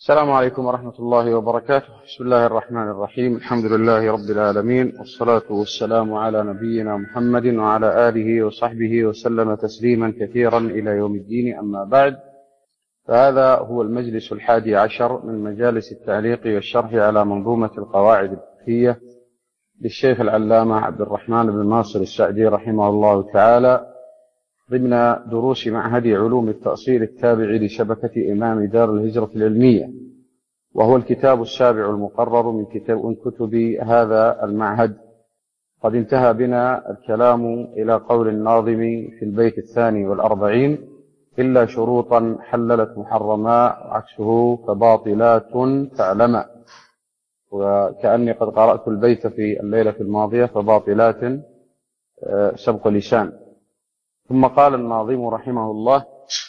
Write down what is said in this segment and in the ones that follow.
السلام عليكم ورحمة الله وبركاته. بسم الله الرحمن الرحيم. الحمد لله رب العالمين، والصلاة والسلام على نبينا محمد وعلى آله وصحبه وسلم تسليما كثيرا إلى يوم الدين. أما بعد، فهذا هو المجلس 11 من مجالس التعليق والشرح على منظومة القواعد الفقهية للشيخ العلامة عبد الرحمن بن ناصر السعدي رحمه الله تعالى، ضمن دروس معهد علوم التأصيل التابع لشبكة إمام دار الهجرة العلمية، وهو الكتاب السابع المقرر من كتب هذا المعهد. قد انتهى بنا الكلام إلى قول الناظم في البيت 42: إلا شروطا حللت محرما وعكسه فباطلات تعلما. وكأني قد قرأت البيت في الليلة الماضية، فباطلات سبق لسان. ثم قال الناظم رحمه الله: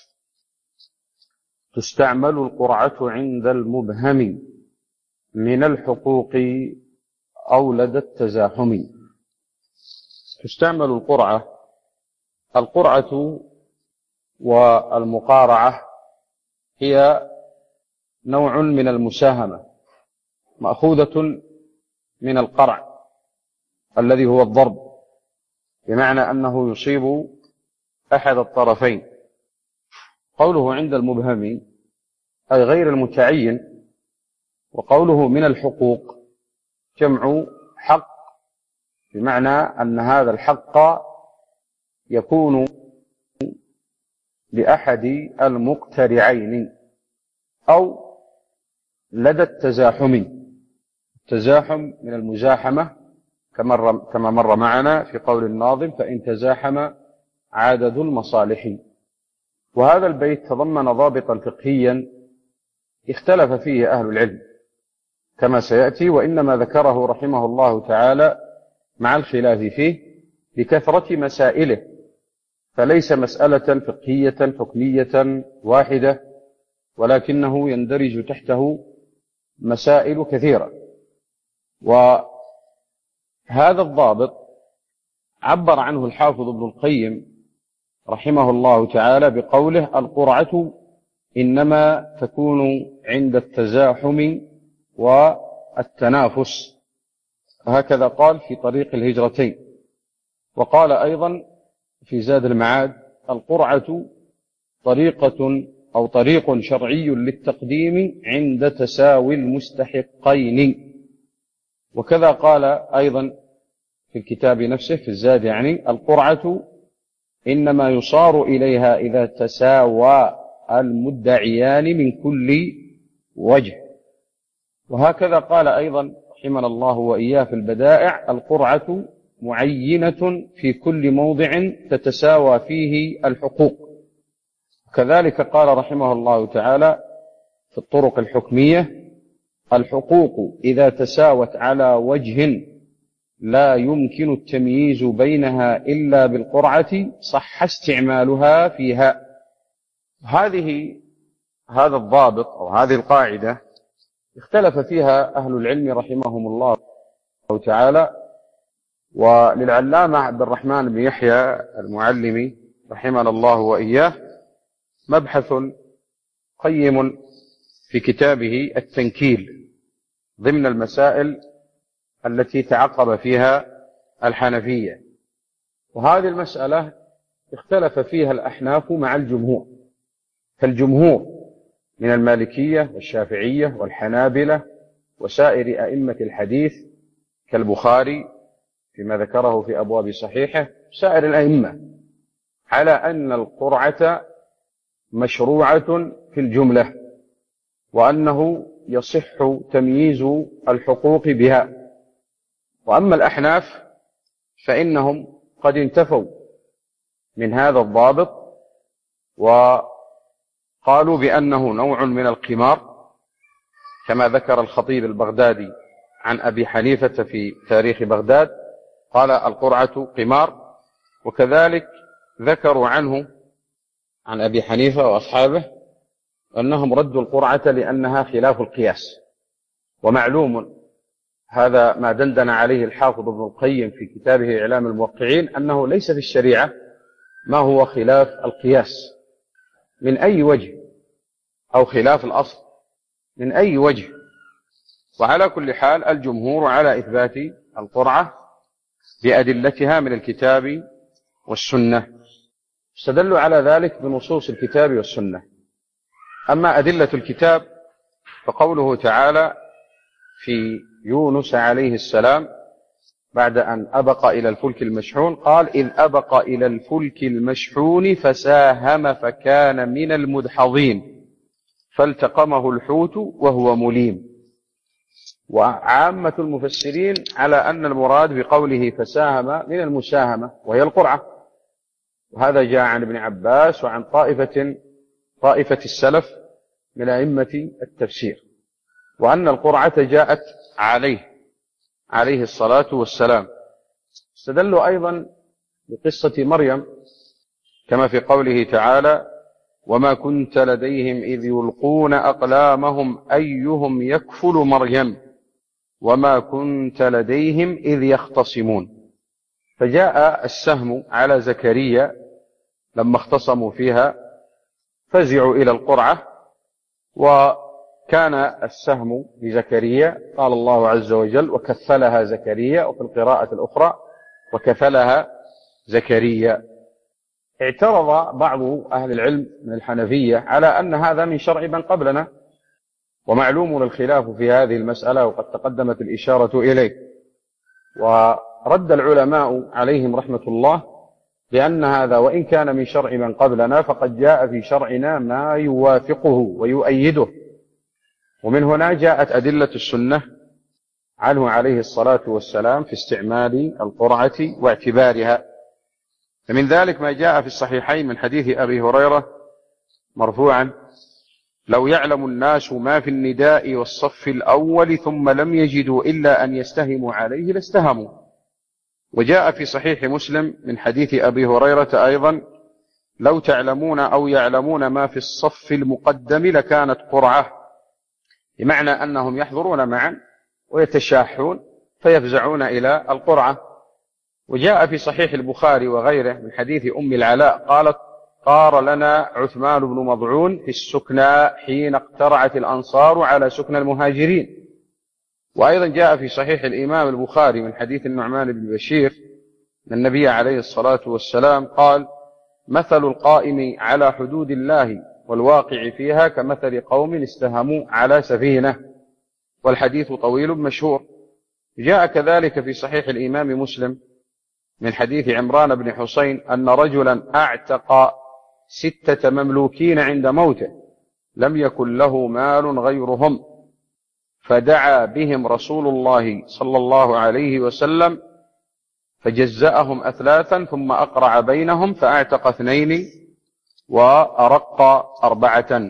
تستعمل القرعة عند المبهم من الحقوق أو لدى التزاحم. تستعمل القرعة والمقارعة هي نوع من المساهمة، مأخوذة من القرع الذي هو الضرب، بمعنى أنه يصيب أحد الطرفين. قوله عند المبهم أي غير المتعين، وقوله من الحقوق جمع حق، بمعنى أن هذا الحق يكون لأحد المقترعين أو لدى التزاحم. التزاحم من المزاحمة كما مر معنا في قول الناظم: فإن تزاحم عدد المصالح. وهذا البيت تضمن ضابطا فقهيا اختلف فيه أهل العلم كما سيأتي، وإنما ذكره رحمه الله تعالى مع الخلاف فيه لكثرة مسائله، فليس مسألة فقهية حكمية واحدة، ولكنه يندرج تحته مسائل كثيرة. وهذا الضابط عبر عنه الحافظ ابن القيم رحمه الله تعالى بقوله: القرعة إنما تكون عند التزاحم والتنافس. هكذا قال في طريق الهجرتين. وقال أيضا في زاد المعاد: القرعة طريق شرعي للتقديم عند تساوي المستحقين. وكذا قال أيضا في الكتاب نفسه في الزاد، يعني القرعة إنما يصار إليها إذا تساوى المدعيان من كل وجه. وهكذا قال أيضا رحمنا الله وإياه في البدائع: القرعة معينة في كل موضع تتساوى فيه الحقوق. كذلك قال رحمه الله تعالى في الطرق الحكمية: الحقوق إذا تساوت على وجه لا يمكن التمييز بينها إلا بالقرعة صح استعمالها فيها. هذا الضابط أو هذه القاعدة اختلف فيها أهل العلم رحمهم الله تعالى. وللعلامة عبد الرحمن بن يحيى المعلمي رحمنا الله وإياه مبحث قيم في كتابه التنكيل ضمن المسائل التي تعقب فيها الحنفية. وهذه المسألة اختلف فيها الأحناف مع الجمهور، فالجمهور من المالكية والشافعية والحنابلة وسائر أئمة الحديث كالبخاري فيما ذكره في أبواب صحيحه، سائر الأئمة، على أن القرعة مشروعة في الجملة، وأنه يصح تمييز الحقوق بها. وأما الأحناف فإنهم قد انتفوا من هذا الضابط وقالوا بأنه نوع من القمار، كما ذكر الخطيب البغدادي عن أبي حنيفة في تاريخ بغداد، قال: القرعة قمار. وكذلك ذكروا عنه عن أبي حنيفة وأصحابه أنهم ردوا القرعة لأنها خلاف القياس. ومعلوم هذا ما دندن عليه الحافظ ابن القيم في كتابه إعلام الموقعين، أنه ليس في الشريعة ما هو خلاف القياس من أي وجه، أو خلاف الأصل من أي وجه. وعلى كل حال الجمهور على إثبات القرعة بأدلتها من الكتاب والسنة، استدلوا على ذلك بنصوص الكتاب والسنة. أما أدلة الكتاب فقوله تعالى في يونس عليه السلام بعد أن أبق إلى الفلك المشحون قال: إذ أبق إلى الفلك المشحون فساهم فكان من المدحضين فالتقمه الحوت وهو مليم. وعامة المفسرين على أن المراد بقوله فساهم من المساهمة وهي القرعة، وهذا جاء عن ابن عباس وعن طائفة السلف من أئمة التفسير، وأن القرعة جاءت عليه الصلاة والسلام. استدلوا أيضا بقصة مريم كما في قوله تعالى: وما كنت لديهم إذ يلقون أقلامهم أيهم يكفل مريم وما كنت لديهم إذ يختصمون. فجاء السهم على زكريا لما اختصموا فيها، فزعوا إلى القرعة، وكان السهم لزكريا، قال الله عز وجل: وكفلها زكريا، وفي القراءة الأخرى وكفلها زكريا. اعترض بعض أهل العلم من الحنفية على أن هذا من شرع من قبلنا، ومعلوم الخلاف في هذه المسألة وقد تقدمت الإشارة إليه. ورد العلماء عليهم رحمة الله بأن هذا وإن كان من شرع من قبلنا فقد جاء في شرعنا ما يوافقه ويؤيده، ومن هنا جاءت أدلة السنة عنه عليه الصلاة والسلام في استعمال القرعة واعتبارها. فمن ذلك ما جاء في الصحيحين من حديث أبي هريرة مرفوعا: لو يعلم الناس ما في النداء والصف الأول ثم لم يجدوا إلا أن يستهموا عليه لاستهموا. وجاء في صحيح مسلم من حديث أبي هريرة أيضا: لو تعلمون أو يعلمون ما في الصف المقدم لكانت قرعة، بمعنى أنهم يحضرون معا ويتشاحون فيفزعون إلى القرعة. وجاء في صحيح البخاري وغيره من حديث أم العلاء قالت: قار لنا عثمان بن مضعون في السكنى حين اقترعت الأنصار على سكنى المهاجرين. وأيضا جاء في صحيح الإمام البخاري من حديث النعمان بن بشير أن النبي عليه الصلاة والسلام قال: مثل القائم على حدود الله والواقع فيها كمثل قوم استهموا على سفينة. والحديث طويل مشهور. جاء كذلك في صحيح الإمام مسلم من حديث عمران بن حسين أن رجلا أعتق 6 مملوكين عند موته لم يكن له مال غيرهم، فدعا بهم رسول الله صلى الله عليه وسلم فجزأهم أثلاثا ثم أقرع بينهم فأعتق 2 وأرق 4.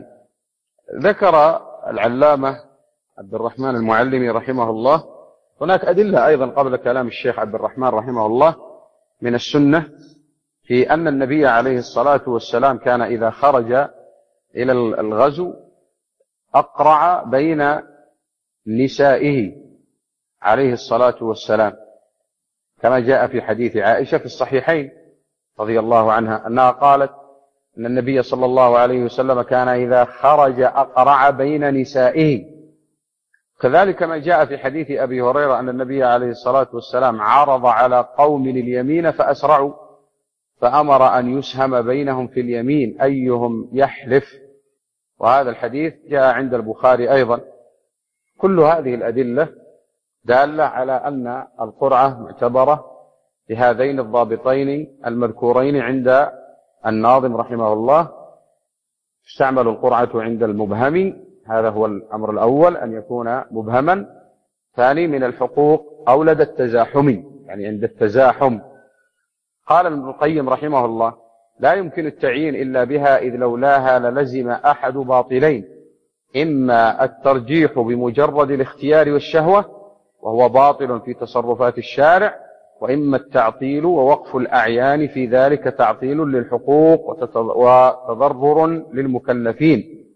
ذكر العلامة عبد الرحمن المعلمي رحمه الله هناك أدلة أيضا قبل كلام الشيخ عبد الرحمن رحمه الله من السنة في أن النبي عليه الصلاة والسلام كان إذا خرج إلى الغزو أقرع بين نسائه عليه الصلاة والسلام، كما جاء في حديث عائشة في الصحيحين رضي الله عنها أنها قالت أن النبي صلى الله عليه وسلم كان إذا خرج أقرع بين نسائه. كذلك ما جاء في حديث أبي هريرة أن النبي عليه الصلاة والسلام عرض على قوم اليمين فأسرعوا فأمر أن يسهم بينهم في اليمين أيهم يحلف. وهذا الحديث جاء عند البخاري أيضا. كل هذه الأدلة دالة على أن القرعة معتبرة بهذين الضابطين المذكورين عند الناظم رحمه الله. تستعمل القرعة عند المبهم، هذا هو الأمر الأول أن يكون مبهما. ثاني من الحقوق أو لدى التزاحم، يعني عند التزاحم. قال ابن القيم رحمه الله: لا يمكن التعيين إلا بها إذ لولاها للزم أحد باطلين، إما الترجيح بمجرد الاختيار والشهوة وهو باطل في تصرفات الشارع، وإما التعطيل ووقف الأعيان في ذلك تعطيل للحقوق وتضرر للمكلفين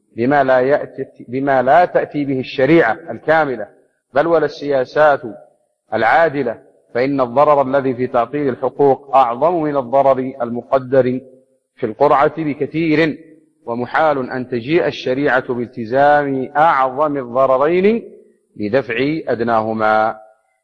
بما لا تأتي به الشريعة الكاملة بل ولا السياسات العادلة، فإن الضرر الذي في تعطيل الحقوق أعظم من الضرر المقدر في القرعة بكثير، ومحال أن تجيء الشريعة بالتزام أعظم الضررين لدفع أدناهما.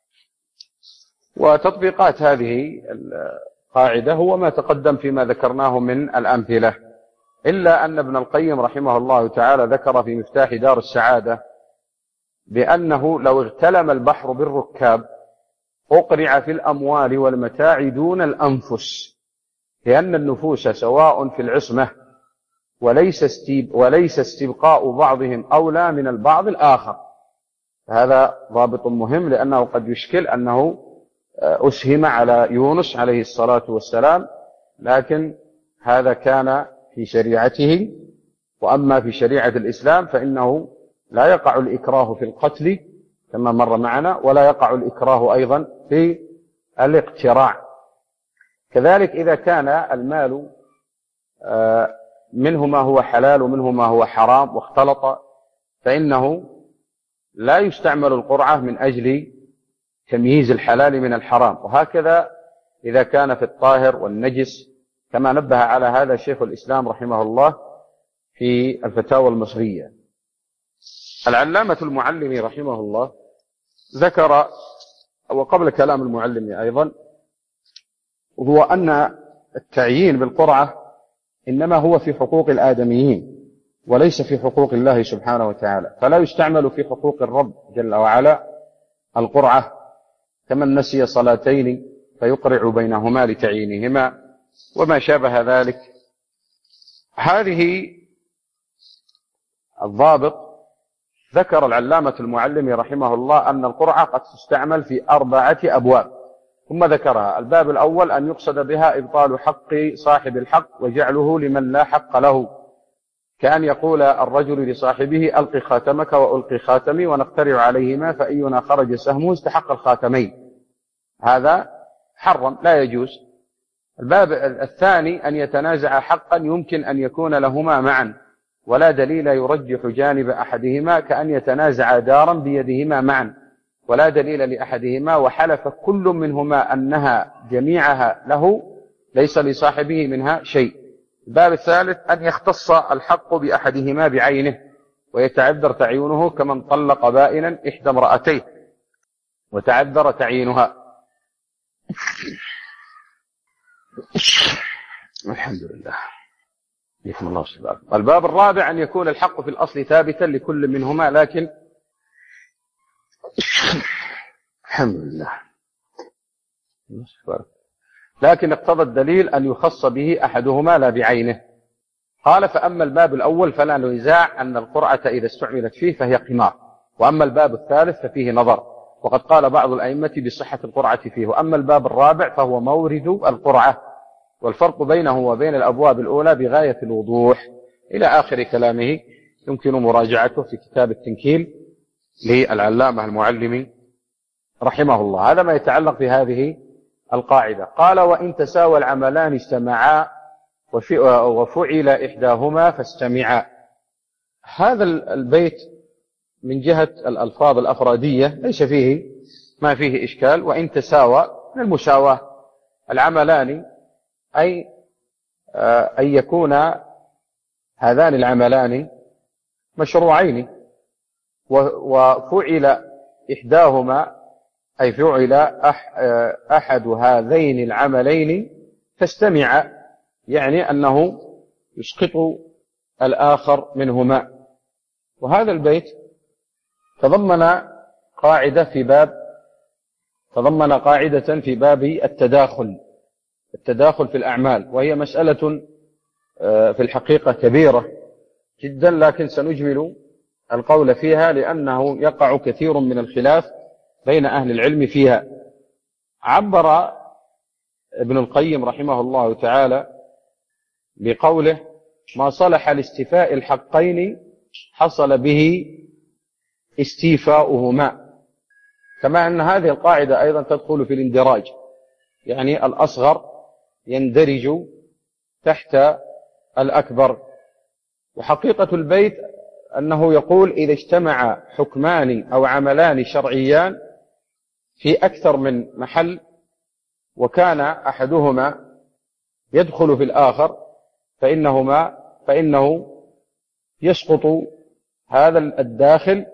وتطبيقات هذه القاعدة هو ما تقدم فيما ذكرناه من الأمثلة، إلا أن ابن القيم رحمه الله تعالى ذكر في مفتاح دار السعادة بأنه لو اغتلم البحر بالركاب أقرع في الأموال والمتاع دون الأنفس، لأن النفوس سواء في العصمة وليس استبقاء بعضهم أولى من البعض الآخر. هذا ضابط مهم، لأنه قد يشكل أنه أسهم على يونس عليه الصلاة والسلام، لكن هذا كان في شريعته، وأما في شريعة الإسلام فإنه لا يقع الإكراه في القتل كما مر معنا، ولا يقع الإكراه أيضا في الاقتراع. كذلك إذا كان المال منه ما هو حلال ومنه ما هو حرام واختلط، فإنه لا يستعمل القرعة من أجل تمييز الحلال من الحرام. وهكذا إذا كان في الطاهر والنجس، كما نبه على هذا شيخ الإسلام رحمه الله في الفتاوى المصرية. العلامة المعلمي رحمه الله ذكر، وقبل كلام المعلمي أيضا، هو أن التعيين بالقرعة إنما هو في حقوق الآدميين وليس في حقوق الله سبحانه وتعالى، فلا يستعمل في حقوق الرب جل وعلا القرعة، كمن نسي صلاتين فيقرع بينهما لتعيينهما وما شابه ذلك. هذه الضابط ذكر العلامة المعلمي رحمه الله أن القرعة قد تستعمل في 4 أبواب، ثم ذكرها. الباب الأول أن يقصد بها إبطال حق صاحب الحق وجعله لمن لا حق له، كأن يقول الرجل لصاحبه ألقي خاتمك وألقي خاتمي ونقترع عليهما فأينا خرج سهمه استحق الخاتمين. هذا حرم لا يجوز. الباب الثاني أن يتنازع حقا يمكن أن يكون لهما معا ولا دليل يرجح جانب أحدهما، كأن يتنازع دارا بيدهما معا ولا دليل لأحدهما وحلف كل منهما أنها جميعها له ليس لصاحبه منها شيء. الباب الثالث أن يختص الحق بأحدهما بعينه ويتعذر تعيينه، كمن طلق بائنا إحدى امرأتيه وتعذر تعيينها. الحمد لله. بسم الله سبحانه. الباب الرابع أن يكون الحق في الأصل ثابتا لكل منهما، لكن الحمد لله لكن اقتضى الدليل أن يخص به أحدهما لا بعينه. قال: فأما الباب الأول فلا نزاع أن القرعة إذا استعملت فيه فهي قمار، وأما الباب الثالث ففيه نظر، وقد قال بعض الأئمة بصحة القرعة فيه. وأما الباب الرابع فهو مورد القرعة، والفرق بينه وبين الأبواب الأولى بغاية الوضوح، إلى آخر كلامه، يمكن مراجعته في كتاب التنكيل للعلامة المعلمي رحمه الله. هذا ما يتعلق بهذه القاعدة. قال: وإن تساوى العملان اجتمعا وفعل إحداهما فاستمعا. هذا البيت من جهة الألفاظ الأفرادية ليس فيه ما فيه إشكال. وإن تساوى من المساواة، العملان أي أن يكون هذان العملان مشروعين، وفعل إحداهما أي فعل أحد هذين العملين فاستمع، يعني أنه يسقط الآخر منهما. وهذا البيت تضمن قاعدة في باب التداخل في الأعمال، وهي مسألة في الحقيقة كبيرة جدا، لكن سنجمل القول فيها لأنه يقع كثير من الخلاف بين أهل العلم فيها. عبر ابن القيم رحمه الله تعالى بقوله: ما صلح لاستيفاء الحقين حصل به استيفاؤهما. كما أن هذه القاعدة أيضا تدخل في الاندراج، يعني الأصغر يندرج تحت الأكبر. وحقيقة البيت أنه يقول: إذا اجتمع حكمان أو عملان شرعيان في أكثر من محل وكان أحدهما يدخل في الآخر فإنه يسقط هذا الداخل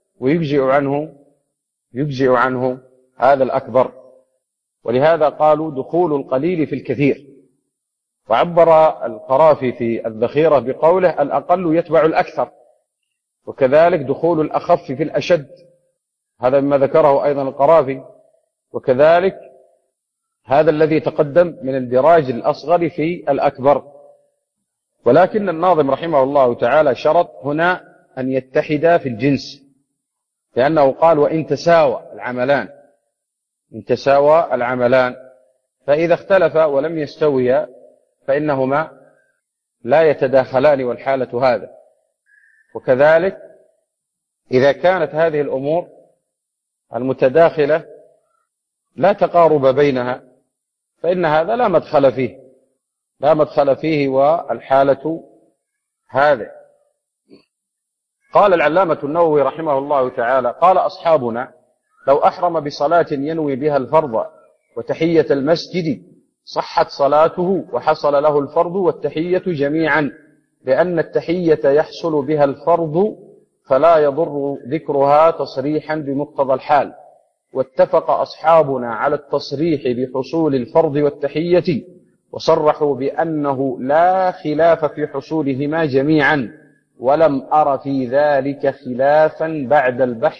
ويجزئ عنه هذا الأكبر. ولهذا قالوا دخول القليل في الكثير. وعبر القرافي في الذخيرة بقوله الأقل يتبع الأكثر، وكذلك دخول الأخف في الأشد، هذا مما ذكره أيضا القرافي، وكذلك هذا الذي تقدم من اندراج الأصغر في الأكبر. ولكن الناظم رحمه الله تعالى شرط هنا أن يتحدا في الجنس، لأنه قال وإن تساوى العملان، فإذا اختلفا ولم يستويا فإنهما لا يتداخلان، والحالة هذا. وكذلك إذا كانت هذه الأمور المتداخلة لا تقارب بينها فإن هذا لا مدخل فيه والحالة هذا. قال العلامة النووي رحمه الله تعالى قال أصحابنا لو أحرم بصلاة ينوي بها الفرض وتحية المسجد صحت صلاته وحصل له الفرض والتحية جميعا، لأن التحية يحصل بها الفرض فلا يضر ذكرها تصريحا بمقتضى الحال. واتفق أصحابنا على التصريح بحصول الفرض والتحية، وصرحوا بأنه لا خلاف في حصولهما جميعا، ولم أر في ذلك خلافا بعد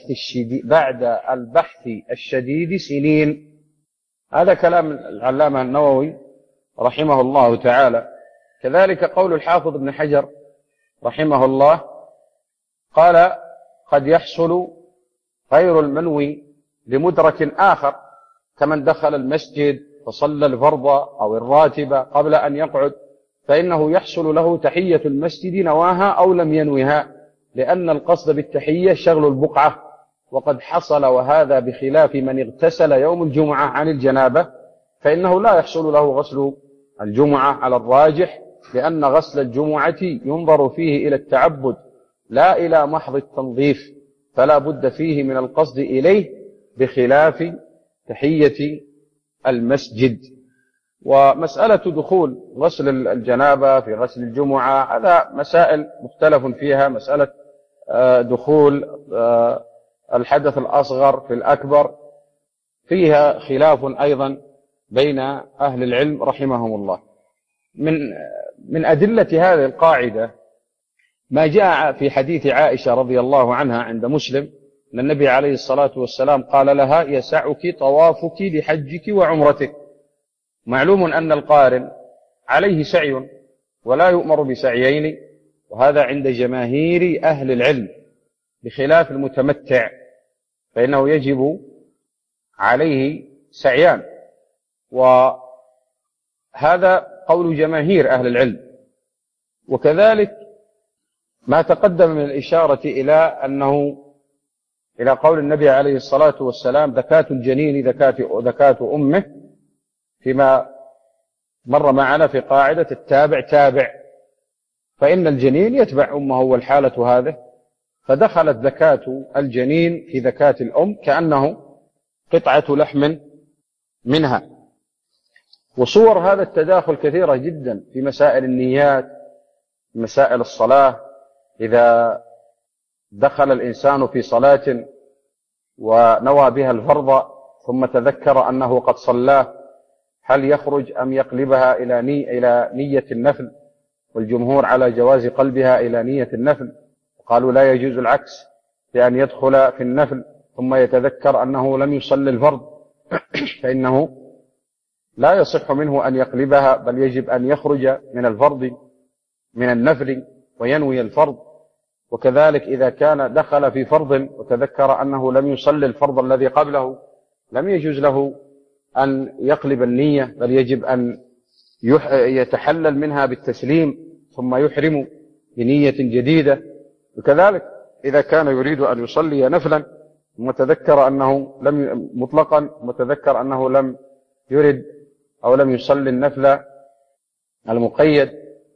البحث الشديد سنين. هذا كلام العلامة النووي رحمه الله تعالى. كذلك قول الحافظ ابن حجر رحمه الله قال قد يحصل غير المنوي لمدرك آخر، كمن دخل المسجد فصلى الفرض أو الراتبة قبل أن يقعد، فإنه يحصل له تحية المسجد نواها أو لم ينوها، لأن القصد بالتحية شغل البقعة، وقد حصل وهذا بخلاف من اغتسل يوم الجمعة عن الجنابة، فإنه لا يحصل له غسل الجمعة على الراجح، لأن غسل الجمعة ينظر فيه إلى التعبد لا إلى محض التنظيف، فلا بد فيه من القصد إليه بخلاف تحية المسجد. ومسألة دخول غسل الجنابة في غسل الجمعة هذا مسائل مختلف فيها. مسألة دخول الحدث الأصغر في الأكبر فيها خلاف أيضا بين أهل العلم رحمهم الله. من أدلة هذه القاعدة ما جاء في حديث عائشة رضي الله عنها عند مسلم أن النبي عليه الصلاة والسلام قال لها يسعك طوافك لحجك وعمرتك. معلوم أن القارن عليه سعي ولا يؤمر بسعيين، وهذا عند جماهير أهل العلم، بخلاف المتمتع فإنه يجب عليه سعيان، وهذا قول جماهير أهل العلم. وكذلك ما تقدم من الإشارة إلى قول النبي عليه الصلاة والسلام زكاة الجنين زكاة أمه، فيما مر معنا في قاعدة التابع تابع، فإن الجنين يتبع أمه والحالة هذه، فدخلت زكاة الجنين في زكاة الأم كأنه قطعة لحم منها. وصور هذا التداخل كثيرة جدا في مسائل النيات، مسائل الصلاة. إذا دخل الإنسان في صلاة ونوى بها الفرض ثم تذكر أنه قد صلاه، هل يخرج أم يقلبها إلى نية النفل؟ والجمهور على جواز قلبها إلى نية النفل، قالوا لا يجوز العكس، بأن يدخل في النفل ثم يتذكر أنه لم يصلي الفرض فإنه لا يصح منه أن يقلبها، بل يجب أن يخرج من النفل وينوي الفرض. وكذلك إذا كان دخل في فرض وتذكر أنه لم يصلي الفرض الذي قبله، لم يجوز له أن يقلب النية، بل يجب أن يتحلل منها بالتسليم ثم يحرم بنية جديدة. وكذلك إذا كان يريد أن يصلي نفلا متذكر أنه متذكر أنه لم يرد أو لم يصلي النفل المقيد.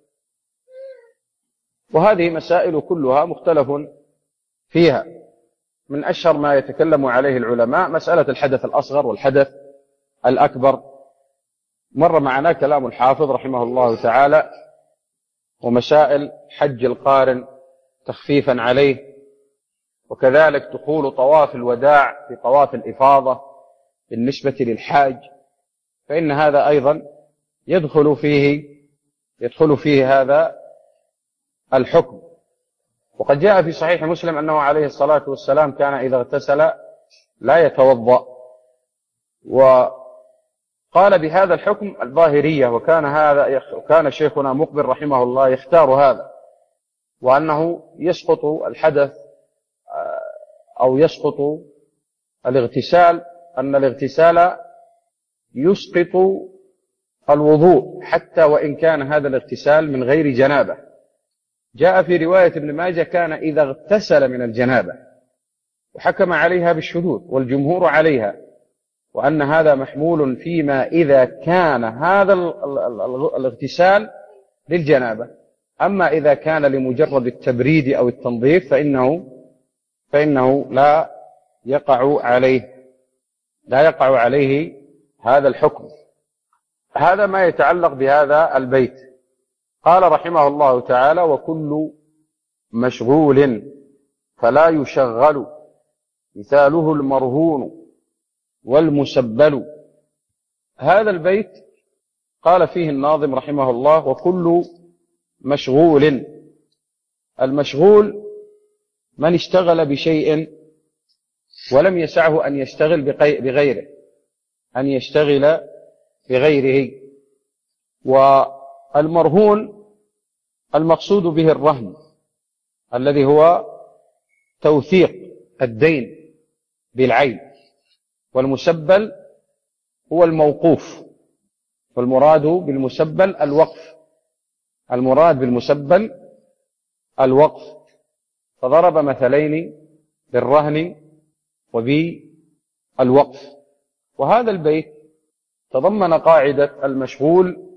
وهذه مسائل كلها مختلف فيها. من أشهر ما يتكلم عليه العلماء مسألة الحدث الأصغر والحدث الأكبر، مر معنا كلام الحافظ رحمه الله تعالى، ومسائل حج القارن تخفيفا عليه، وكذلك دخول طواف الوداع في طواف الإفاضة بالنسبة للحاج، فإن هذا أيضا يدخل فيه هذا الحكم. وقد جاء في صحيح مسلم أنه عليه الصلاة والسلام كان إذا اغتسل لا يتوضأ، وقال بهذا الحكم الظاهرية، وكان شيخنا مقبل رحمه الله يختار هذا، وأنه يسقط الحدث أو يسقط الاغتسال، أن الاغتسال يسقط الوضوء حتى وإن كان هذا الاغتسال من غير جنابة. جاء في رواية ابن ماجه كان إذا اغتسل من الجنابة، وحكم عليها بالشذوذ والجمهور عليها، وأن هذا محمول فيما إذا كان هذا الاغتسال للجنابة. أما إذا كان لمجرد التبريد أو التنظيف فإنه لا يقع عليه هذا الحكم. هذا ما يتعلق بهذا البيت. قال رحمه الله تعالى: وكل مشغول فلا يشغل، مثاله المرهون والمسبل. هذا البيت قال فيه الناظم رحمه الله: وكل مشغول. المشغول من اشتغل بشيء ولم يسعه أن يشتغل بغيره. والمرهون المقصود به الرهن الذي هو توثيق الدين بالعين، والمسبل هو الموقوف، والمراد بالمسبل الوقف. فضرب مثلين بالرهن وبالوقف. وهذا البيت تضمن قاعدة المشغول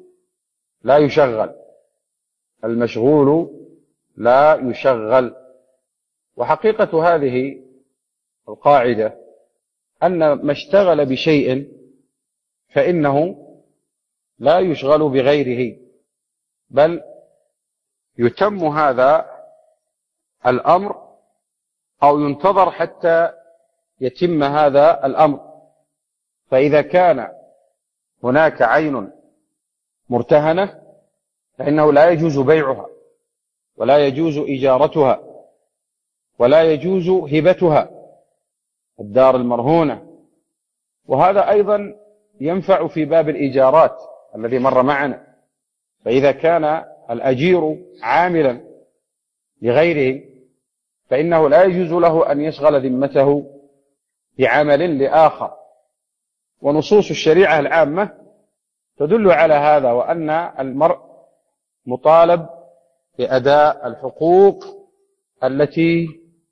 لا يشغل. وحقيقة هذه القاعدة أن ما اشتغل بشيء فإنه لا يشغل بغيره، بل يتم هذا الأمر أو ينتظر حتى يتم هذا الأمر. فإذا كان هناك عين مرتهنة فإنه لا يجوز بيعها، ولا يجوز إجارتها، ولا يجوز هبتها، الدار المرهونة. وهذا أيضا ينفع في باب الإيجارات الذي مر معنا. فإذا كان الأجير عاملا لغيره فإنه لا يجوز له أن يشغل ذمته بعمل لآخر. ونصوص الشريعة العامة تدل على هذا، وأن المرء مطالب بأداء الحقوق التي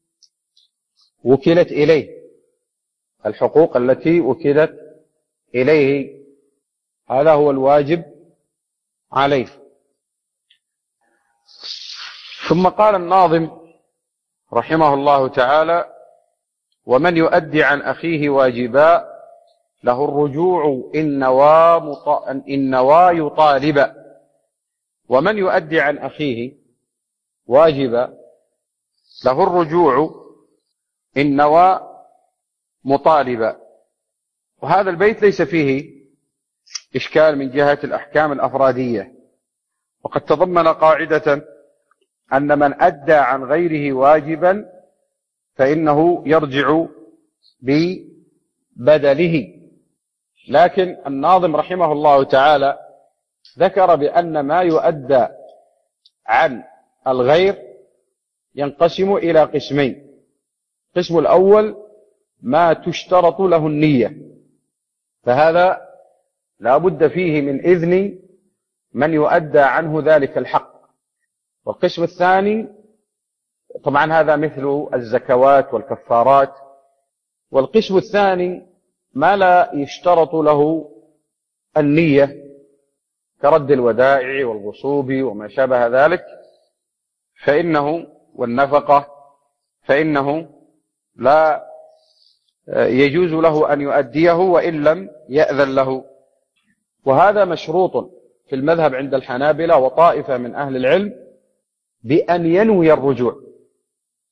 وكلت إليه، هذا هو الواجب عليه. ثم قال الناظم رحمه الله تعالى: ومن يؤدي عن أخيه واجبا له الرجوع إن نوى يطالبا. ومن يؤدي عن أخيه واجبا له الرجوع إن نوى مطالبا. وهذا البيت ليس فيه إشكال من جهة الأحكام الأفرادية، وقد تضمن قاعدة أن من أدى عن غيره واجبا فإنه يرجع ببدله. لكن الناظم رحمه الله تعالى ذكر بأن ما يؤدى عن الغير ينقسم إلى قسمين. القسم الأول ما تشترط له النية، فهذا لا بد فيه من إذن من يؤدى عنه ذلك الحق. والقسم الثاني طبعا هذا مثل الزكوات والكفارات. والقسم الثاني ما لا يشترط له النية كرد الودائع والغصوب وما شابه ذلك، والنفقة، فإنه لا يجوز له أن يؤديه وإن لم يأذن له. وهذا مشروط في المذهب عند الحنابلة وطائفة من أهل العلم بأن ينوي الرجوع.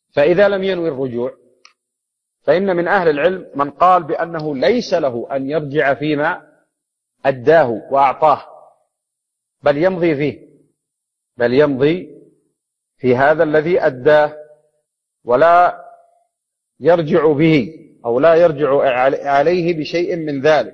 فإذا لم ينوي الرجوع فإن من أهل العلم من قال بأنه ليس له أن يرجع فيما أداه وأعطاه، بل يمضي في هذا الذي أداه، ولا يرجع به أو لا يرجع عليه بشيء من ذلك.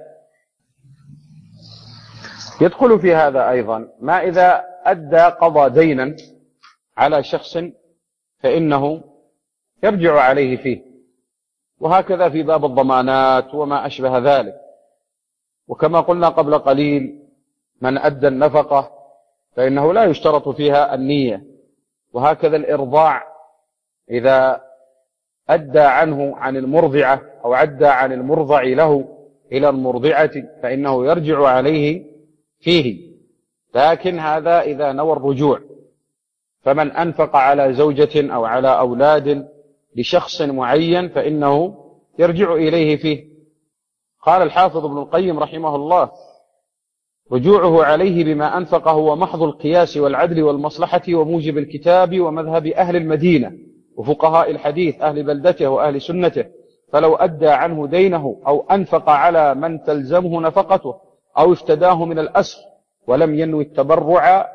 يدخل في هذا أيضا ما إذا أدى قضى دينا على شخص فإنه يرجع عليه فيه، وهكذا في باب الضمانات وما أشبه ذلك. وكما قلنا قبل قليل من أدى النفقة فإنه لا يشترط فيها النية، وهكذا الإرضاع إذا أدى عنه عن المرضعة أو أدى عن المرضع له إلى المرضعة فإنه يرجع عليه فيه، لكن هذا إذا نوى الرجوع. فمن أنفق على زوجة أو على أولاد لشخص معين فإنه يرجع إليه فيه. قال الحافظ ابن القيم رحمه الله: رجوعه عليه بما أنفق هو محض القياس والعدل والمصلحة وموجب الكتاب ومذهب أهل المدينة وفقهاء الحديث أهل بلدته وأهل سنته، فلو أدى عنه دينه أو أنفق على من تلزمه نفقته أو افتداه من الأسر ولم ينوي التبرع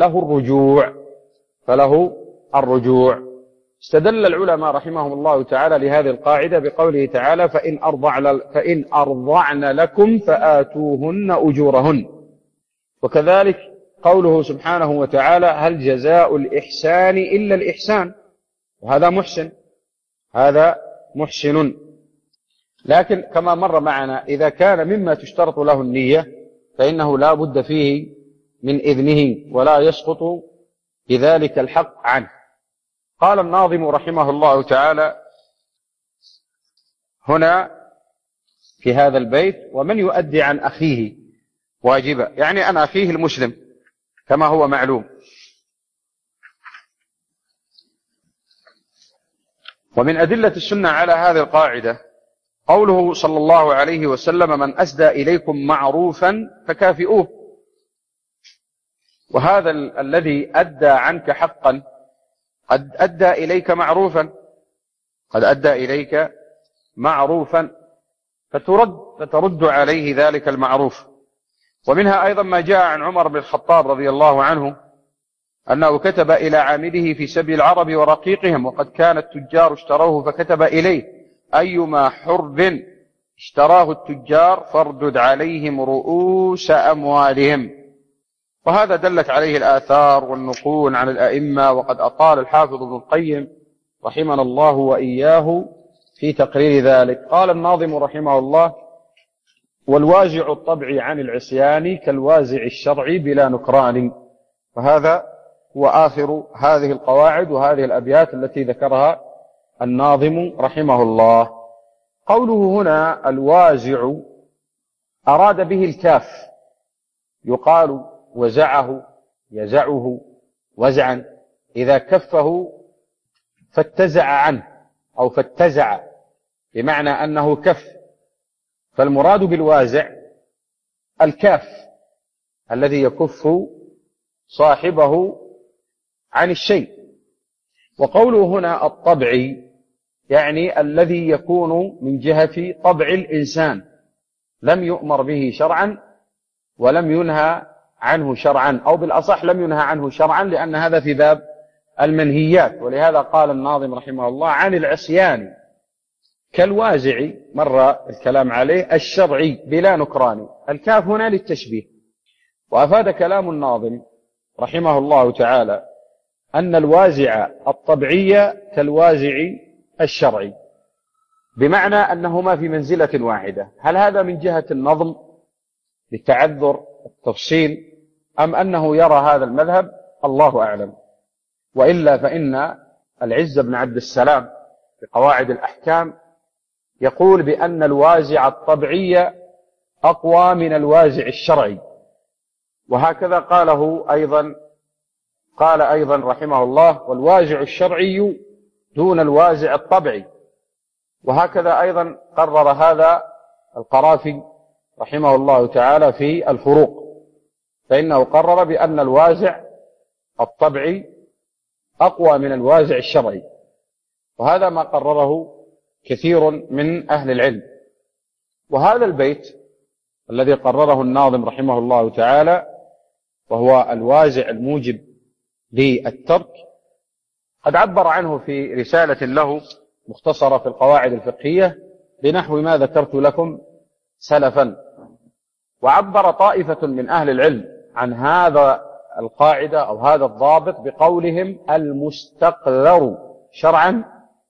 فله الرجوع. استدل العلماء رحمهم الله تعالى لهذه القاعدة بقوله تعالى: فإن أرضعن لكم فآتوهن أجورهن. وكذلك قوله سبحانه وتعالى: هل جزاء الإحسان إلا الإحسان، وهذا محسن. لكن كما مر معنا إذا كان مما تشترط له النية فإنه لا بد فيه من إذنه ولا يسقط بذلك الحق عنه. قال الناظم رحمه الله تعالى هنا في هذا البيت: ومن يؤدي عن أخيه واجبا، يعني عن أخيه المسلم كما هو معلوم. ومن أدلة السنة على هذه القاعدة قوله صلى الله عليه وسلم: من أسدى إليكم معروفا فكافئوه. وهذا الذي أدى عنك حقا قد أدى إليك معروفا فترد عليه ذلك المعروف. ومنها أيضا ما جاء عن عمر بن الخطاب رضي الله عنه أنه كتب إلى عامله في سبي العرب ورقيقهم، وقد كان التجار اشتروه، فكتب إليه: أيما حر اشتراه التجار فاردد عليهم رؤوس أموالهم. وهذا دلت عليه الآثار والنقول عن الأئمة. وقد أطال الحافظ ابن القيم رحمنا الله وإياه في تقرير ذلك. قال الناظم رحمه الله: والوازع الطبعي عن العصيان كالوازع الشرعي بلا نكران. وهذا هو آخر هذه القواعد وهذه الأبيات التي ذكرها الناظم رحمه الله. قوله هنا الوازع أراد به الكاف، يقال وزعه يزعه وزعا، إذا كفه فاتزع عنه أو فاتزع بمعنى أنه كف. فالمراد بالوازع الكاف الذي يكف صاحبه عن الشيء. وقوله هنا الطبعي يعني الذي يكون من جهة طبع الإنسان، لم يؤمر به شرعا ولم ينهى عنه شرعا، أو بالأصح لم ينهى عنه شرعا، لأن هذا في باب المنهيات. ولهذا قال الناظم رحمه الله عن العصيان كالوازع، مر الكلام عليه، الشرعي بلا نكران. الكاف هنا للتشبيه. وأفاد كلام الناظم رحمه الله تعالى أن الوازع الطبعي كالوازع الشرعي، بمعنى أنهما في منزلة واحدة. هل هذا من جهة النظم للتعذر التفصيل، أم أنه يرى هذا المذهب؟ الله أعلم. وإلا فإن العز بن عبد السلام في قواعد الأحكام يقول بأن الوازع الطبعي أقوى من الوازع الشرعي. وهكذا قال أيضا رحمه الله: والوازع الشرعي دون الوازع الطبعي. وهكذا أيضا قرر هذا القرافي رحمه الله تعالى في الفروق، فإنه قرر بأن الوازع الطبعي أقوى من الوازع الشرعي. وهذا ما قرره كثير من أهل العلم. وهذا البيت الذي قرره الناظم رحمه الله تعالى، وهو الوازع الموجب للترك، قد عبر عنه في رسالة له مختصرة في القواعد الفقهية بنحو ما ذكرت لكم سلفا. وعبر طائفة من أهل العلم عن هذا القاعدة أو هذا الضابط بقولهم: المستقذر شرعا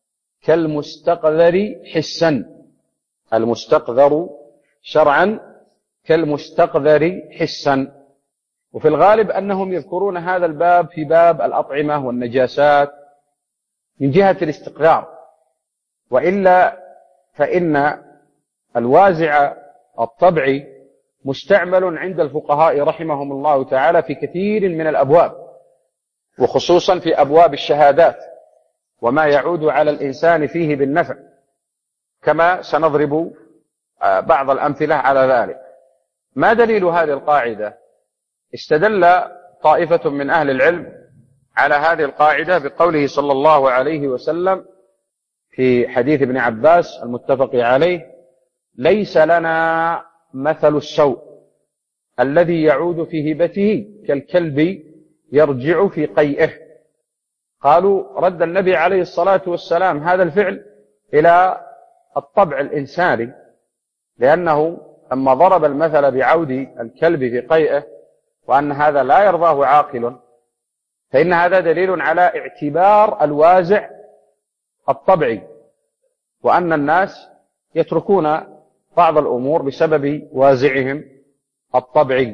كالمستقذر حسا. المستقذر شرعا كالمستقذر حسا. وفي الغالب أنهم يذكرون هذا الباب في باب الأطعمة والنجاسات من جهة الاستقذار، وإلا فإن الوازع الطبعي مستعمل عند الفقهاء رحمهم الله تعالى في كثير من الأبواب، وخصوصا في أبواب الشهادات وما يعود على الإنسان فيه بالنفع، كما سنضرب بعض الأمثلة على ذلك. ما دليل هذه القاعدة؟ استدل طائفة من أهل العلم على هذه القاعدة بقوله صلى الله عليه وسلم في حديث ابن عباس المتفق عليه: ليس لنا مثل السوء الذي يعود في هبته كالكلب يرجع في قيئه. قالوا: رد النبي عليه الصلاة والسلام هذا الفعل إلى الطبع الإنساني، لأنه لما ضرب المثل بعود الكلب في قيئه وأن هذا لا يرضاه عاقل، فإن هذا دليل على اعتبار الوازع الطبعي، وأن الناس يتركون بعض الأمور بسبب وازعهم الطبعي.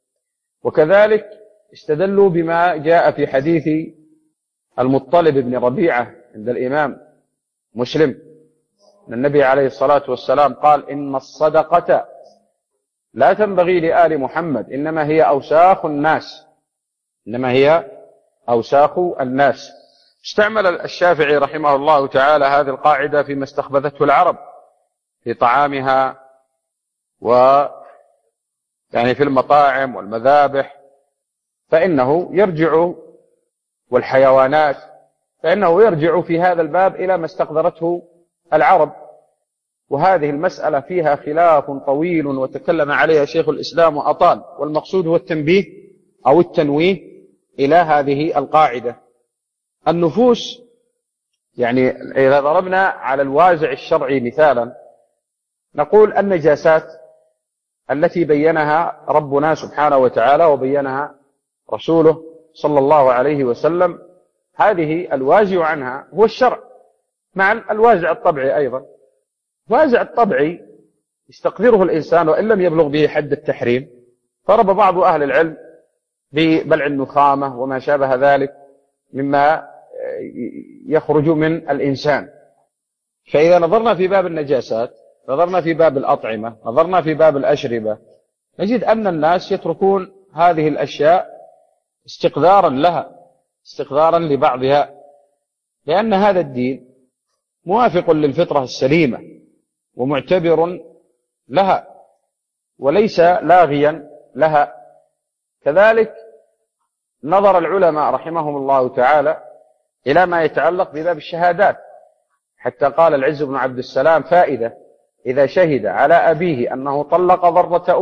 وكذلك استدلوا بما جاء في حديث المطلب بن ربيعة عند الإمام مسلم أن النبي عليه الصلاة والسلام قال: إن الصدقة لا تنبغي لآل محمد، إنما هي أوساخ الناس. إنما هي أوساخ الناس. استعمل الشافعي رحمه الله تعالى هذه القاعدة فيما استخبثته العرب في طعامها يعني في المطاعم والمذابح، فإنه يرجع، والحيوانات، فإنه يرجع في هذا الباب إلى ما استقذرته العرب. وهذه المسألة فيها خلاف طويل وتكلم عليها شيخ الإسلام وأطال، والمقصود هو التنبيه أو التنويه إلى هذه القاعدة. النفوس، يعني إذا ضربنا على الوازع الشرعي مثالا، نقول النجاسات التي بينها ربنا سبحانه وتعالى وبينها رسوله صلى الله عليه وسلم، هذه الوازع عنها هو الشرع مع الوازع الطبعي أيضا. الوازع الطبعي يستقدره الإنسان وإن لم يبلغ به حد التحريم. ضرب بعض أهل العلم ببلع النخامة وما شابه ذلك مما يخرج من الإنسان. فإذا نظرنا في باب النجاسات، نظرنا في باب الأطعمة، نظرنا في باب الأشربة، نجد أن الناس يتركون هذه الأشياء استقذارا لها، استقذارا لبعضها، لأن هذا الدين موافق للفطرة السليمة ومعتبر لها وليس لاغيا لها. كذلك نظر العلماء رحمهم الله تعالى إلى ما يتعلق بباب الشهادات، حتى قال العز بن عبد السلام فائدة: إذا شهد على أبيه أنه طلق ضرة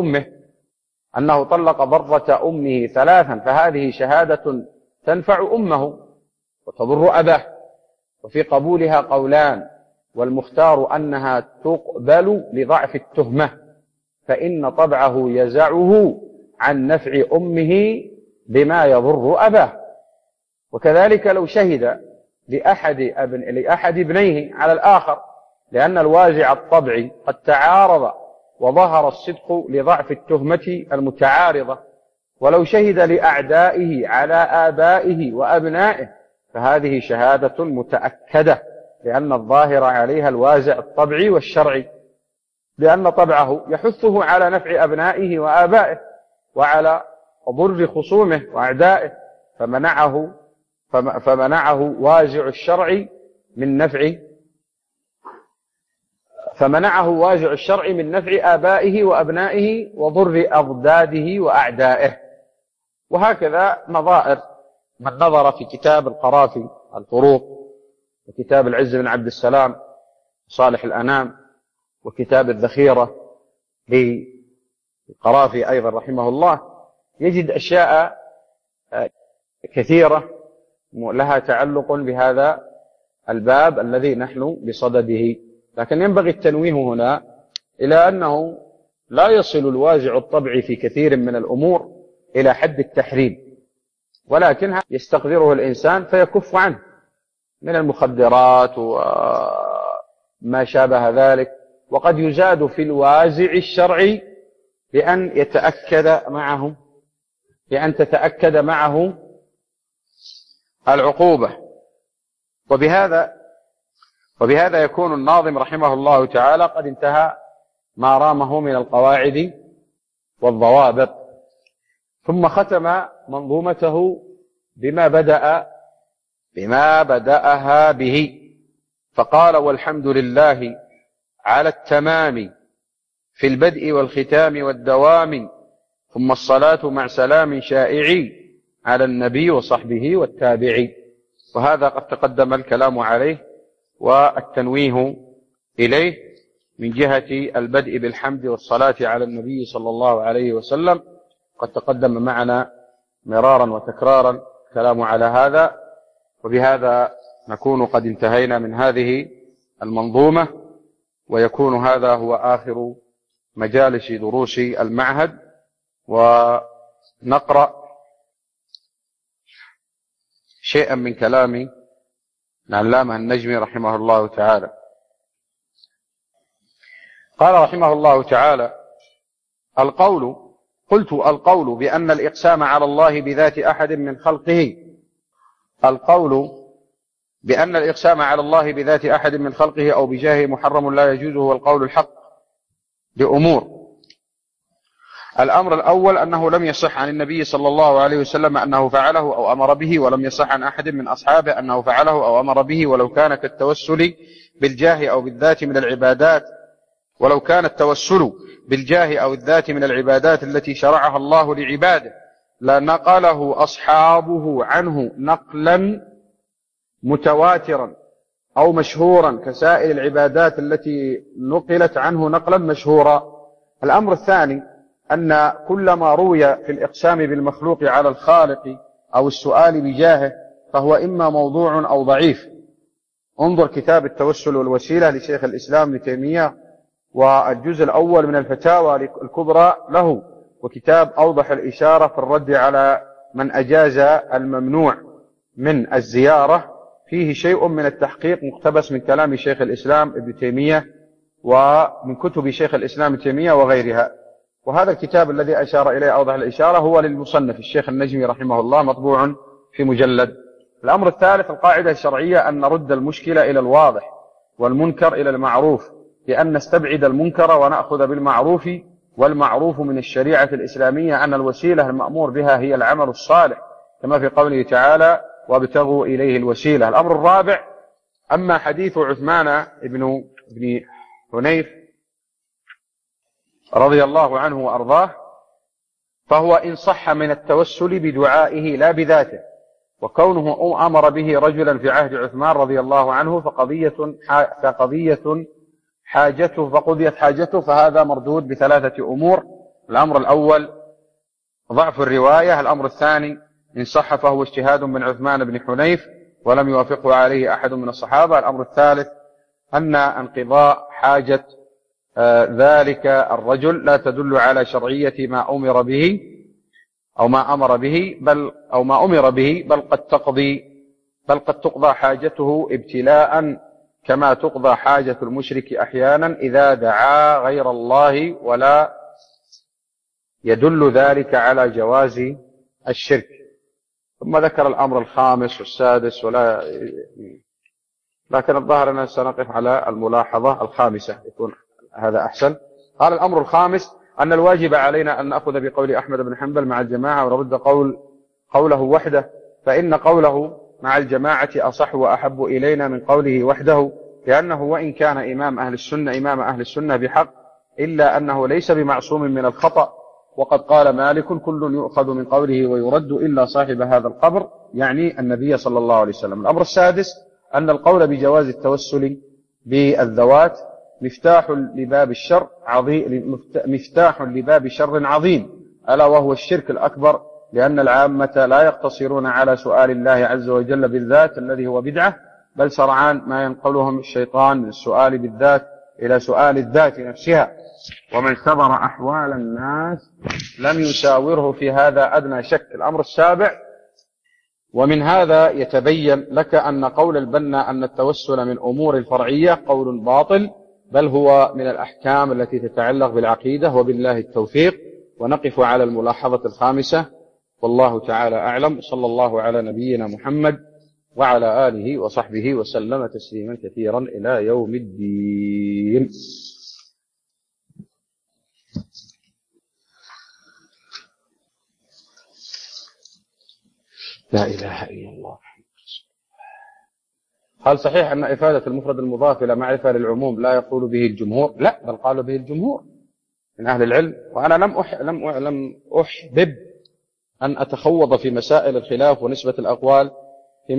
أمه 3 فهذه شهادة تنفع أمه وتضر أباه. وفي قبولها قولان، والمختار أنها تقبل لضعف التهمة، فإن طبعه يزعه عن نفع أمه بما يضر أباه. وكذلك لو شهد لأحد ابنيه على الآخر، لأن الوازع الطبعي قد تعارض وظهر الصدق لضعف التهمة المتعارضة. ولو شهد لأعدائه على آبائه وأبنائه فهذه شهادة متأكدة، لأن الظاهر عليها الوازع الطبعي والشرعي، لأن طبعه يحثه على نفع أبنائه وآبائه وعلى ضر خصومه وأعدائه، فمنعه وازع الشرع من نفع آبائه وأبنائه وضر أضداده وأعدائه. وهكذا نظائر من نظر في كتاب القرافي الفروق وكتاب العز بن عبد السلام صالح الأنام، وكتاب الذخيرة للقرافي أيضا رحمه الله، يجد أشياء كثيرة لها تعلق بهذا الباب الذي نحن بصدده. لكن ينبغي التنويه هنا إلى أنه لا يصل الوازع الطبعي في كثير من الأمور إلى حد التحريم، ولكن يستقدره الإنسان فيكف عنه من المخدرات وما شابه ذلك. وقد يزاد في الوازع الشرعي بأن تتأكد معه العقوبة. وبهذا يكون الناظم رحمه الله تعالى قد انتهى ما رامه من القواعد والضوابط. ثم ختم منظومته بما بدأها به، فقال: والحمد لله على التمام في البدء والختام والدوام، ثم الصلاة مع سلام شائعي على النبي وصحبه والتابعي. وهذا قد تقدم الكلام عليه والتنويه إليه من جهة البدء بالحمد والصلاة على النبي صلى الله عليه وسلم. قد تقدم معنا مرارا وتكرارا الكلام على هذا، وبهذا نكون قد انتهينا من هذه المنظومة، ويكون هذا هو آخر مجالس دروس المعهد. ونقرأ شيئا من كلام العلامة النجمي رحمه الله تعالى. قال رحمه الله تعالى: قلت القول بأن الإقسام على الله بذات أحد من خلقه. القول بأن الإقسام على الله بذات أحد من خلقه أو بجاهه محرم لا يجوز، هو القول الحق لأمور. الأمر الأول أنه لم يصح عن النبي صلى الله عليه وسلم أنه فعله أو أمر به، ولم يصح عن أحد من أصحابه أنه فعله أو أمر به، ولو كان كالتوسل بالجاه أو بالذات من العبادات، ولو كان التوسل بالجاه أو الذات من العبادات التي شرعها الله لعباده لنقله أصحابه عنه نقلا متواترا أو مشهورا كسائر العبادات التي نقلت عنه نقلا مشهورا. الأمر الثاني أن كل ما روي في الإقسام بالمخلوق على الخالق أو السؤال بجاهه فهو إما موضوع أو ضعيف. انظر كتاب التوسل والوسيلة لشيخ الإسلام ابن تيمية، والجزء الأول من الفتاوى الكبرى له، وكتاب أوضح الإشارة في الرد على من أجاز الممنوع من الزيارة، فيه شيء من التحقيق مقتبس من كلام شيخ الإسلام ابن تيمية ومن كتب شيخ الإسلام ابن تيمية وغيرها. وهذا الكتاب الذي أشار إليه أوضح الإشارة هو للمصنف الشيخ النجمي رحمه الله، مطبوع في مجلد. الأمر الثالث القاعدة الشرعية أن نرد المشكلة إلى الواضح والمنكر إلى المعروف، لأن نستبعد المنكر ونأخذ بالمعروف، والمعروف من الشريعة الإسلامية أن الوسيلة المأمور بها هي العمل الصالح، كما في قوله تعالى: وابتغوا إليه الوسيلة. الأمر الرابع: أما حديث عثمان بن حنيف رضي الله عنه وأرضاه فهو إن صح من التوسل بدعائه لا بذاته، وكونه أمر به رجلا في عهد عثمان رضي الله عنه فقضيت حاجته، فهذا مردود بثلاثة أمور. الأمر الأول ضعف الرواية. الأمر الثاني إن صح فهو اجتهاد من عثمان بن حنيف ولم يوافقه عليه أحد من الصحابة. الأمر الثالث أن انقضاء حاجة ذلك الرجل لا تدل على شرعية ما أمر به أو ما أمر به أو ما أمر به، بل قد تقضى حاجته ابتلاء كما تقضى حاجة المشرك أحيانا إذا دعا غير الله، ولا يدل ذلك على جواز الشرك. ثم ذكر الأمر الخامس والسادس لكن الظاهر أننا سنقف على الملاحظة الخامسة، يكون هذا أحسن. قال: الأمر الخامس أن الواجب علينا أن نأخذ بقول أحمد بن حنبل مع الجماعة ونرد قوله وحده، فإن قوله مع الجماعة أصح وأحب إلينا من قوله وحده، لأنه وإن كان إمام أهل السنة بحق إلا أنه ليس بمعصوم من الخطأ. وقد قال مالك: كل يؤخذ من قوله ويرد إلا صاحب هذا القبر، يعني النبي صلى الله عليه وسلم. الأمر السادس أن القول بجواز التوسل بالذوات مفتاح لباب الشر عظيم، مفتاح لباب شر عظيم، ألا وهو الشرك الأكبر، لأن العامة لا يقتصرون على سؤال الله عز وجل بالذات الذي هو بدعة، بل سرعان ما ينقلهم الشيطان من السؤال بالذات إلى سؤال الذات نفسها. ومن سبر أحوال الناس لم يساوره في هذا أدنى شك. الأمر السابع، ومن هذا يتبين لك أن قول البنا أن التوسل من أمور الفرعية قول باطل، بل هو من الأحكام التي تتعلق بالعقيدة، وبالله التوفيق. ونقف على الملاحظة الخامسة، والله تعالى أعلم. صلى الله على نبينا محمد وعلى آله وصحبه وسلم تسليما كثيرا إلى يوم الدين. لا إله إلا الله. هل صحيح أن إفادة المفرد المضاف إلى معرفة للعموم لا يقول به الجمهور؟ لا، بل قالوا به الجمهور من أهل العلم. وأنا لم أحبب أن أتخوض في مسائل الخلاف ونسبة الأقوال في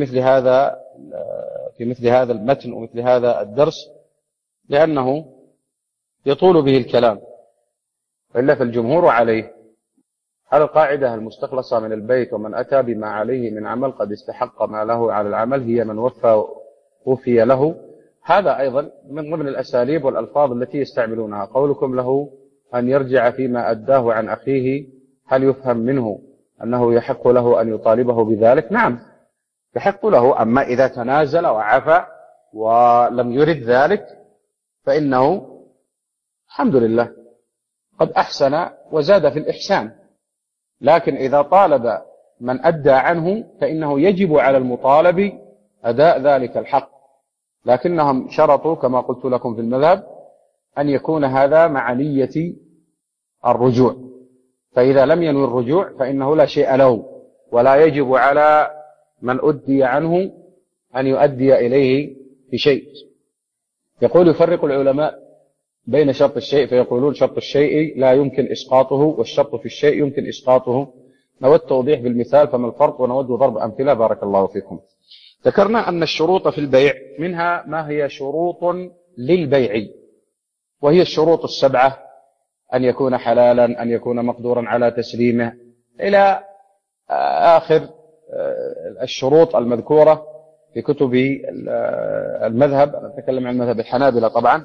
مثل هذا المتن ومثل هذا الدرس، لأنه يطول به الكلام. وإلا فالجمهور عليه هل القاعدة المستخلصة من البيت ومن أتى بما عليه من عمل قد استحق ما له على العمل هي من وفي له. هذا أيضا من ضمن الأساليب والألفاظ التي يستعملونها. قولكم له أن يرجع فيما أداه عن أخيه، هل يفهم منه أنه يحق له أن يطالبه بذلك؟ نعم يحق له. أما إذا تنازل وعفى ولم يرد ذلك فإنه الحمد لله قد أحسن وزاد في الإحسان. لكن إذا طالب من أدى عنه فإنه يجب على المطالب أداء ذلك الحق، لكنهم شرطوا كما قلت لكم في المذهب أن يكون هذا مع نية الرجوع، فإذا لم ينوي الرجوع فإنه لا شيء له، ولا يجب على من أدي عنه أن يؤدي إليه بشيء. يقول يفرق العلماء بين شرط الشيء فيقولون شرط الشيء لا يمكن إسقاطه، والشرط في الشيء يمكن إسقاطه. نود توضيح بالمثال، فما الفرق؟ ونود ضرب أمثلة بارك الله فيكم. ذكرنا أن الشروط في البيع منها ما هي شروط للبيع، وهي الشروط السبعة: أن يكون حلالا، أن يكون مقدورا على تسليمه، إلى آخر الشروط المذكورة في كتب المذهب. أنا أتكلم عن مذهب الحنابلة طبعا.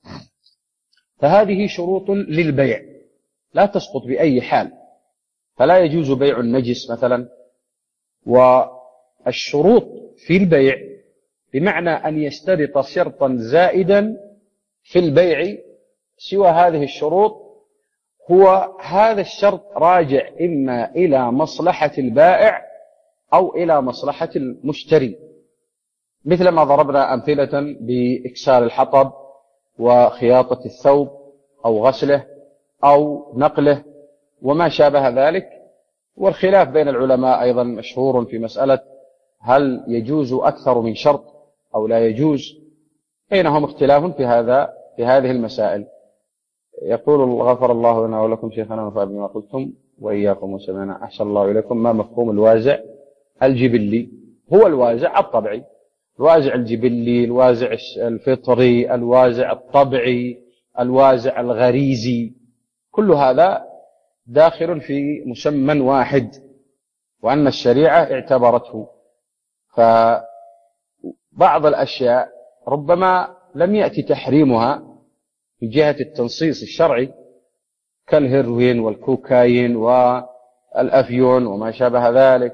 فهذه شروط للبيع لا تسقط بأي حال، فلا يجوز بيع النجس مثلا. والشروط في البيع بمعنى أن يشترط شرطا زائدا في البيع سوى هذه الشروط، هو هذا الشرط راجع إما إلى مصلحة البائع أو إلى مصلحة المشتري، مثل ما ضربنا أمثلة بإكسار الحطب وخياطة الثوب أو غسله أو نقله وما شابه ذلك. والخلاف بين العلماء أيضا مشهور في مسألة هل يجوز أكثر من شرط أو لا يجوز، بينهم اختلاف في هذه المسائل. يقول غفر الله لنا ولكم شيخنا ونفع بما قلتم وإياكم وسمعنا أحسن الله إليكم. ما مفهوم الوازع الجبلي؟ هو الوازع الطبعي، الوازع الجبلي، الوازع الفطري، الوازع الطبعي، الوازع الغريزي، كل هذا داخل في مسمى واحد، وأن الشريعة اعتبرته. فبعض الأشياء ربما لم يأتي تحريمها من جهة التنصيص الشرعي كالهيروين والكوكايين والأفيون وما شابه ذلك.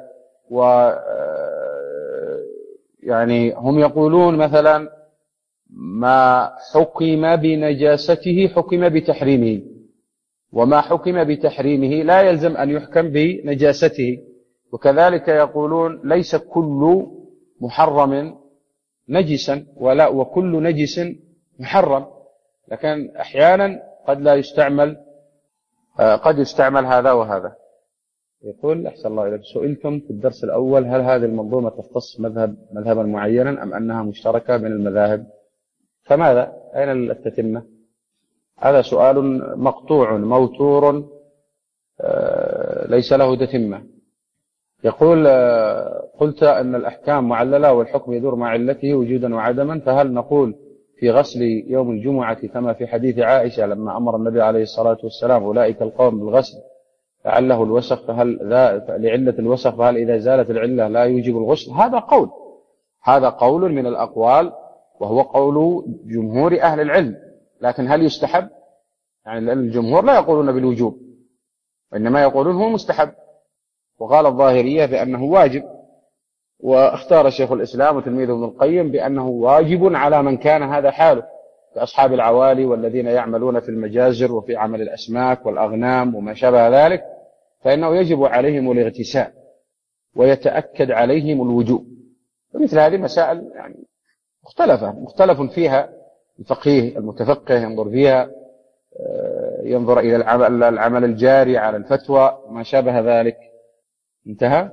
يعني هم يقولون مثلا ما حكم بنجاسته حكم بتحريمه، وما حكم بتحريمه لا يلزم أن يحكم بنجاسته. وكذلك يقولون ليس كل محرم نجسا وكل نجس محرم، لكن أحيانا قد لا يستعمل، قد يستعمل هذا وهذا. يقول أحسن الله إليك، سئلتم في الدرس الأول هل هذه المنظومة تختص مذهبا معينا أم أنها مشتركة بين المذاهب؟ فماذا؟ أين التتمة؟ هذا سؤال مقطوع موتور ليس له تتمة. يقول قلت أن الأحكام معللة والحكم يدور مع علته وجودا وعدما، فهل نقول في غسل يوم الجمعة كما في حديث عائشة لما أمر النبي عليه الصلاة والسلام أولئك القوم بالغسل لعله الوسخ، لعلة الوسخ، فهل إذا زالت العلة لا يوجب الغسل؟ هذا قول من الأقوال، وهو قول جمهور أهل العلم. لكن هل يستحب؟ يعني الجمهور لا يقولون بالوجوب، وإنما يقولون هو مستحب، وقال الظاهرية بأنه واجب، واختار شيخ الإسلام وتلميذه ابن القيم بأنه واجب على من كان هذا حاله كأصحاب العوالي والذين يعملون في المجازر وفي عمل الأسماك والأغنام وما شابه ذلك، فإنه يجب عليهم الاغتسال ويتأكد عليهم الوجوب. ومثل هذه مسائل يعني مختلف فيها، الفقيه المتفقه ينظر فيها، ينظر إلى العمل الجاري على الفتوى ما شابه ذلك. انتهى.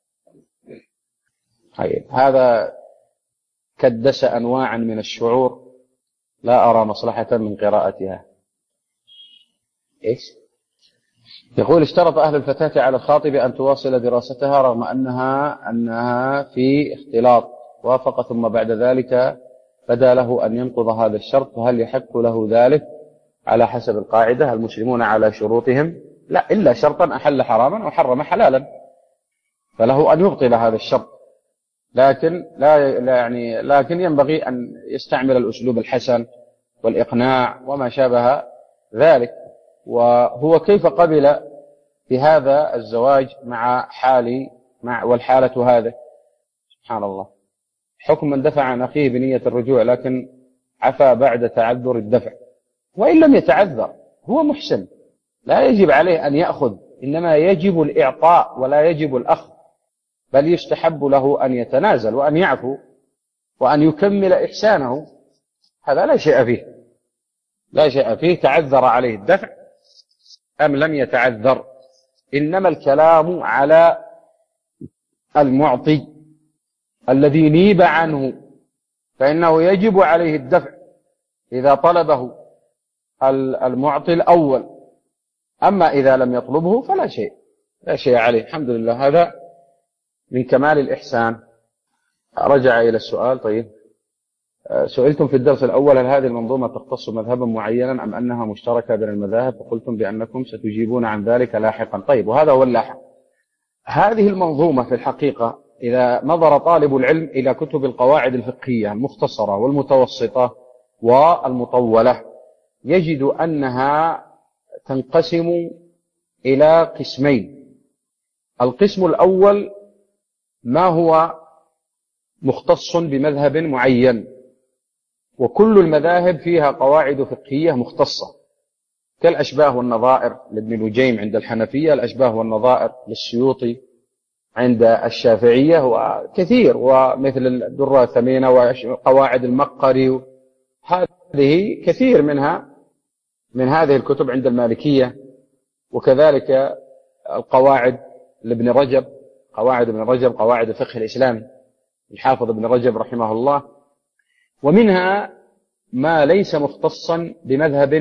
هذا كدس أنواعا من الشعور لا أرى مصلحة من قراءتها. يقول اشترط أهل الفتاة على الخاطب أن تواصل دراستها رغم أنها في اختلاط، وافق ثم بعد ذلك بدا له أن ينقض هذا الشرط، فهل يحق له ذلك على حسب القاعدة المسلمون على شروطهم؟ لا، إلا شرطا أحل حراما وحرم حلالا، فله أن يبطل هذا الشرط، لكن ينبغي أن يستعمل الأسلوب الحسن والإقناع وما شابه ذلك. وهو كيف قبل بهذا الزواج والحالة هذه؟ سبحان الله. حكم من دفع عن أخيه بنية الرجوع لكن عفى بعد تعذر الدفع، وإن لم يتعذر هو محسن، لا يجب عليه أن يأخذ، إنما يجب الإعطاء ولا يجب الأخذ، بل يستحب له أن يتنازل وأن يعفو وأن يكمل إحسانه. هذا لا شيء فيه تعذر عليه الدفع أم لم يتعذر، إنما الكلام على المعطي الذي نيب عنه، فإنه يجب عليه الدفع إذا طلبه المعطي الأول، أما إذا لم يطلبه فلا شيء عليه. الحمد لله، هذا من كمال الإحسان. رجع إلى السؤال. طيب، سئلتم في الدرس الأول هل هذه المنظومة تختص مذهبا معينا أم أنها مشتركة بين المذاهب، فقلتم بأنكم ستجيبون عن ذلك لاحقا. طيب، وهذا هو اللاحق. هذه المنظومة في الحقيقة إذا نظر طالب العلم إلى كتب القواعد الفقهية المختصرة والمتوسطة والمطولة يجد أنها تنقسم إلى قسمين. القسم الأول ما هو مختص بمذهب معين، وكل المذاهب فيها قواعد فقهية مختصة، كالأشباه والنظائر لابن نجيم عند الحنفية، الأشباه والنظائر للسيوطي عند الشافعية، وكثير، ومثل الدرة الثمينة وقواعد المقري، هذه كثير من هذه الكتب عند المالكية، وكذلك القواعد لابن رجب، قواعد الفقه الإسلامي الحافظ ابن رجب رحمه الله. ومنها ما ليس مختصا بمذهب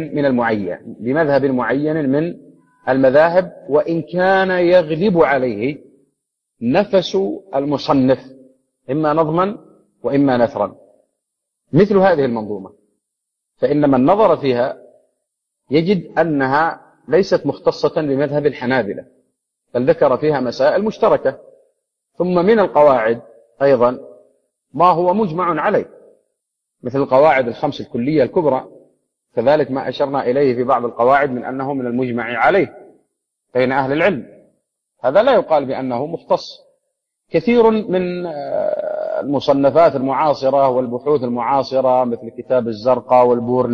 معين من المذاهب، وإن كان يغلب عليه نفس المصنف إما نظما وإما نثرا، مثل هذه المنظومة، فإن من نظر فيها يجد أنها ليست مختصة بمذهب الحنابلة، بل ذكر فيها مسائل مشتركة. ثم من القواعد أيضا ما هو مجمع عليه، مثل القواعد الخمس الكلية الكبرى، كذلك ما أشرنا إليه في بعض القواعد من أنه من المجمع عليه بين أهل العلم، هذا لا يقال بأنه مختص. كثير من المصنفات المعاصرة والبحوث المعاصرة مثل كتاب الزرقاء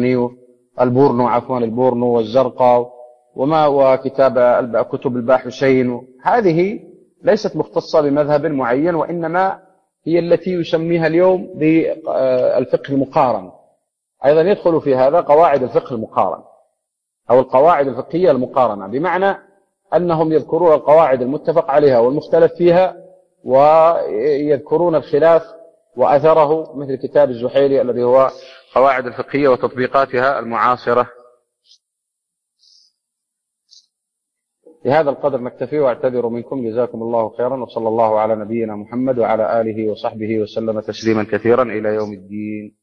البورنو والزرقاء وكتاب كتب الباحثين، هذه ليست مختصة بمذهب معين، وإنما هي التي يسميها اليوم بالفقه المقارن. أيضا يدخل في هذا قواعد الفقه المقارن أو القواعد الفقهية المقارنة، بمعنى أنهم يذكرون القواعد المتفق عليها والمختلف فيها، ويذكرون الخلاف وأثره، مثل كتاب الزحيلي الذي هو قواعد الفقهية وتطبيقاتها المعاصرة. بهذا القدر نكتفي واعتذر منكم، جزاكم الله خيرا، وصلى الله على نبينا محمد وعلى آله وصحبه وسلم تسليما كثيرا إلى يوم الدين.